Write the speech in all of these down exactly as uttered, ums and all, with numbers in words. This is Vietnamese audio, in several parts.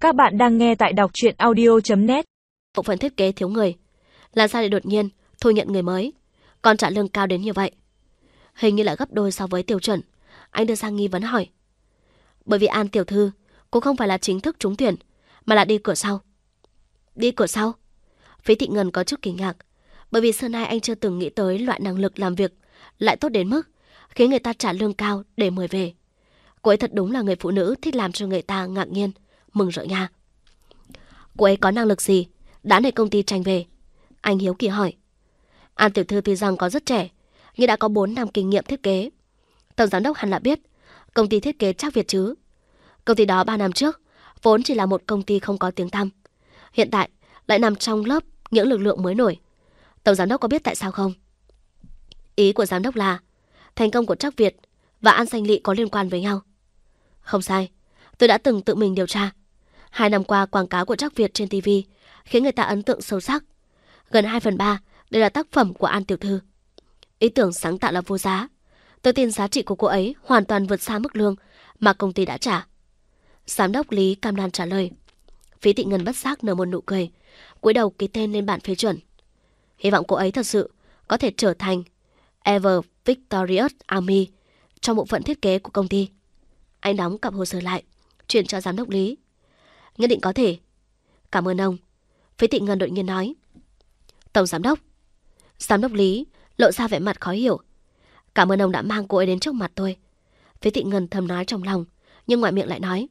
Các bạn đang nghe tại đọc truyện audio chấm net. Bộ phận thiết kế thiếu người, làm sao để đột nhiên thu nhận người mới, còn trả lương cao đến như vậy? Hình như là gấp đôi so với tiêu chuẩn. Anh đưa sang nghi vấn hỏi. Bởi vì An tiểu thư cũng không phải là chính thức trúng tuyển, mà là đi cửa sau. Đi cửa sau? Phí Thị Ngân có chút kinh ngạc, bởi vì xưa nay anh chưa từng nghĩ tới loại năng lực làm việc lại tốt đến mức khiến người ta trả lương cao để mời về. Cô ấy thật đúng là người phụ nữ thích làm cho người ta ngạc nhiên, mừng rỡ nha. Cô ấy có năng lực gì đã để công ty tranh về? Anh hiếu kỳ hỏi. An tiểu thư tuy rằng có rất trẻ, nhưng đã có bốn năm kinh nghiệm thiết kế. Tổng giám đốc hẳn là biết công ty thiết kế Trác Việt chứ. Công ty đó ba năm trước vốn chỉ là một công ty không có tiếng tăm, hiện tại lại nằm trong lớp những lực lượng mới nổi. Tổng giám đốc có biết tại sao không? Ý của giám đốc là thành công của Trác Việt và An Xanh Lị có liên quan với nhau. Không sai, tôi đã từng tự mình điều tra. Hai năm qua quảng cáo của Trác Việt trên ti vi khiến người ta ấn tượng sâu sắc. Gần hai phần ba đều là tác phẩm của An tiểu thư. Ý tưởng sáng tạo là vô giá. Tôi tin giá trị của cô ấy hoàn toàn vượt xa mức lương mà công ty đã trả. Giám đốc Lý cam đoan trả lời. Phí Thị Ngân bất giác nở một nụ cười, cúi đầu ký tên lên bản phê chuẩn. Hy vọng cô ấy thật sự có thể trở thành Ever Victorious Army trong bộ phận thiết kế của công ty. Anh đóng cặp hồ sơ lại, chuyển cho giám đốc Lý. Nhất định có thể. Cảm ơn ông. Phí Thị Ngân đột nhiên nói. Tổng giám đốc. Giám đốc Lý lộ ra vẻ mặt khó hiểu. Cảm ơn ông đã mang cô ấy đến trước mặt tôi. Phí Thị Ngân thầm nói trong lòng, nhưng ngoài miệng lại nói.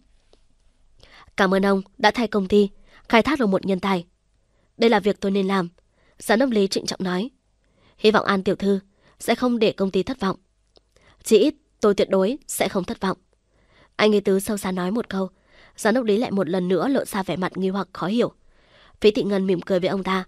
Cảm ơn ông đã thay công ty khai thác được một nhân tài. Đây là việc tôi nên làm. Giám đốc Lý trịnh trọng nói. Hy vọng An tiểu thư sẽ không để công ty thất vọng. Chỉ ít tôi tuyệt đối sẽ không thất vọng. Anh ý tứ sâu xa nói một câu. Giám đốc Lý lại một lần nữa lộ ra vẻ mặt nghi hoặc khó hiểu. Phí Thị Ngân mỉm cười với ông ta.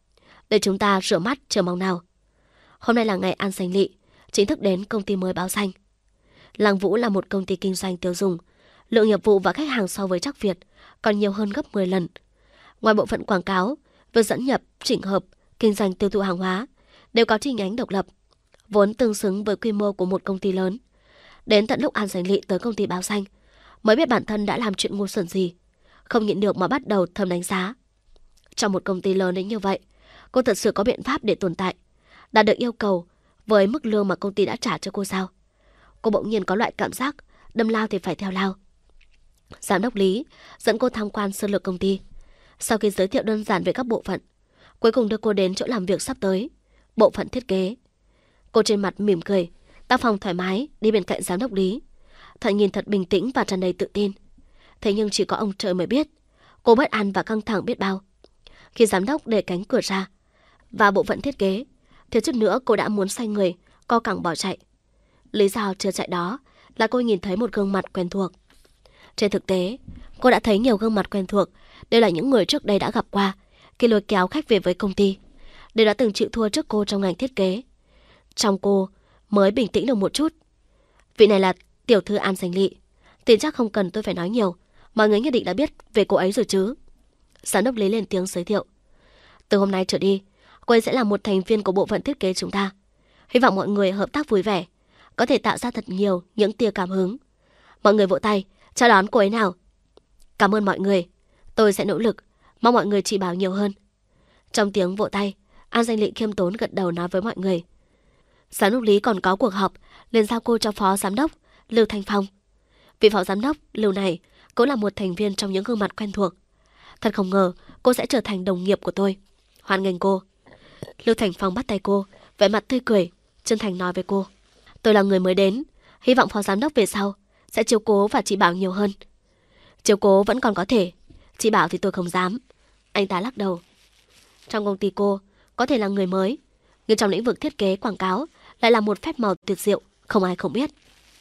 Để chúng ta rửa mắt chờ mong nào. Hôm nay là ngày An Xanh Lị chính thức đến công ty mới báo danh. Lăng Vũ là một công ty kinh doanh tiêu dùng. Lượng nghiệp vụ và khách hàng so với Trác Việt còn nhiều hơn gấp mười lần. Ngoài bộ phận quảng cáo, việc dẫn nhập, chỉnh hợp, kinh doanh tiêu thụ hàng hóa đều có chi nhánh độc lập, vốn tương xứng với quy mô của một công ty lớn. Đến tận lúc An Xanh Lị tới công ty báo danh mới biết bản thân đã làm chuyện ngu xuẩn gì, không nhịn được mà bắt đầu thầm đánh giá. Trong một công ty lớn đến như vậy, cô thật sự có biện pháp để tồn tại, đạt được yêu cầu với mức lương mà công ty đã trả cho cô sao? Cô bỗng nhiên có loại cảm giác đâm lao thì phải theo lao. Giám đốc Lý dẫn cô tham quan sơ lược công ty. Sau khi giới thiệu đơn giản về các bộ phận, cuối cùng đưa cô đến chỗ làm việc sắp tới, bộ phận thiết kế. Cô trên mặt mỉm cười, tác phong thoải mái đi bên cạnh giám đốc Lý. Thật nhìn thật bình tĩnh và tràn đầy tự tin. Thế nhưng chỉ có ông trời mới biết cô bất an và căng thẳng biết bao. Khi giám đốc để cánh cửa ra và bộ phận thiết kế, thiếu chút nữa cô đã muốn xoay người co cẳng bỏ chạy. Lý do chưa chạy đó là cô nhìn thấy một gương mặt quen thuộc. Trên thực tế, cô đã thấy nhiều gương mặt quen thuộc đều là những người trước đây đã gặp qua khi lôi kéo khách về với công ty, đều đã từng chịu thua trước cô trong ngành thiết kế. Trong cô mới bình tĩnh được một chút. Vị này là tiểu thư An Xanh Lị. Tin chắc không cần tôi phải nói nhiều, mọi người nhất định đã biết về cô ấy rồi chứ. Giám đốc Lý lên tiếng giới thiệu. Từ hôm nay trở đi, cô ấy sẽ là một thành viên của bộ phận thiết kế chúng ta. Hy vọng mọi người hợp tác vui vẻ, có thể tạo ra thật nhiều những tia cảm hứng. Mọi người vỗ tay chào đón cô ấy nào. Cảm ơn mọi người, tôi sẽ nỗ lực, mong mọi người chỉ bảo nhiều hơn. Trong tiếng vỗ tay, An Xanh Lị khiêm tốn gật đầu nói với mọi người. Giám đốc Lý còn có cuộc họp, liền giao cô cho phó giám đốc Lưu Thanh Phong. Vị phó giám đốc Lưu này cũng là một thành viên trong những gương mặt quen thuộc. Thật không ngờ cô sẽ trở thành đồng nghiệp của tôi. Hoan nghênh cô. Lưu Thanh Phong bắt tay cô, vẻ mặt tươi cười, chân thành nói với cô. Tôi là người mới đến, hy vọng phó giám đốc về sau sẽ chiếu cố và chỉ bảo nhiều hơn. Chiếu cố vẫn còn có thể, chỉ bảo thì tôi không dám. Anh ta lắc đầu. Trong công ty cô có thể là người mới, nhưng trong lĩnh vực thiết kế quảng cáo lại là một phép màu tuyệt diệu, không ai không biết.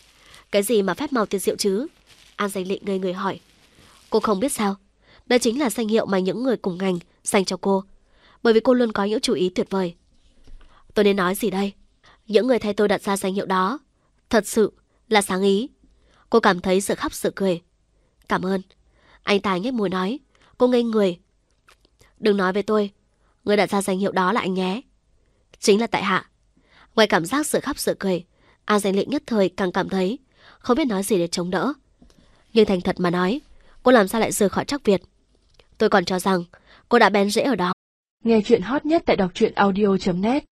Cái gì mà phép màu tuyệt diệu chứ? An Xanh Lị ngây người hỏi. Cô không biết sao? Đây chính là danh hiệu mà những người cùng ngành dành cho cô, bởi vì cô luôn có những chú ý tuyệt vời. Tôi nên nói gì đây? Những người thay tôi đặt ra danh hiệu đó thật sự là sáng ý. Cô cảm thấy sự khóc sự cười. Cảm ơn. Anh ta nhếch môi nói. Cô ngây người. Đừng nói với tôi, người đặt ra danh hiệu đó là anh nhé. Chính là tại hạ. Ngoài cảm giác sự khóc sự cười, An Xanh Lị nhất thời càng cảm thấy không biết nói gì để chống đỡ. Nhưng thành thật mà nói, cô làm sao lại rời khỏi Trác Việt? Tôi còn cho rằng cô đã bén rễ ở đó. Nghe chuyện hot nhất tại đọc truyện audio chấm net.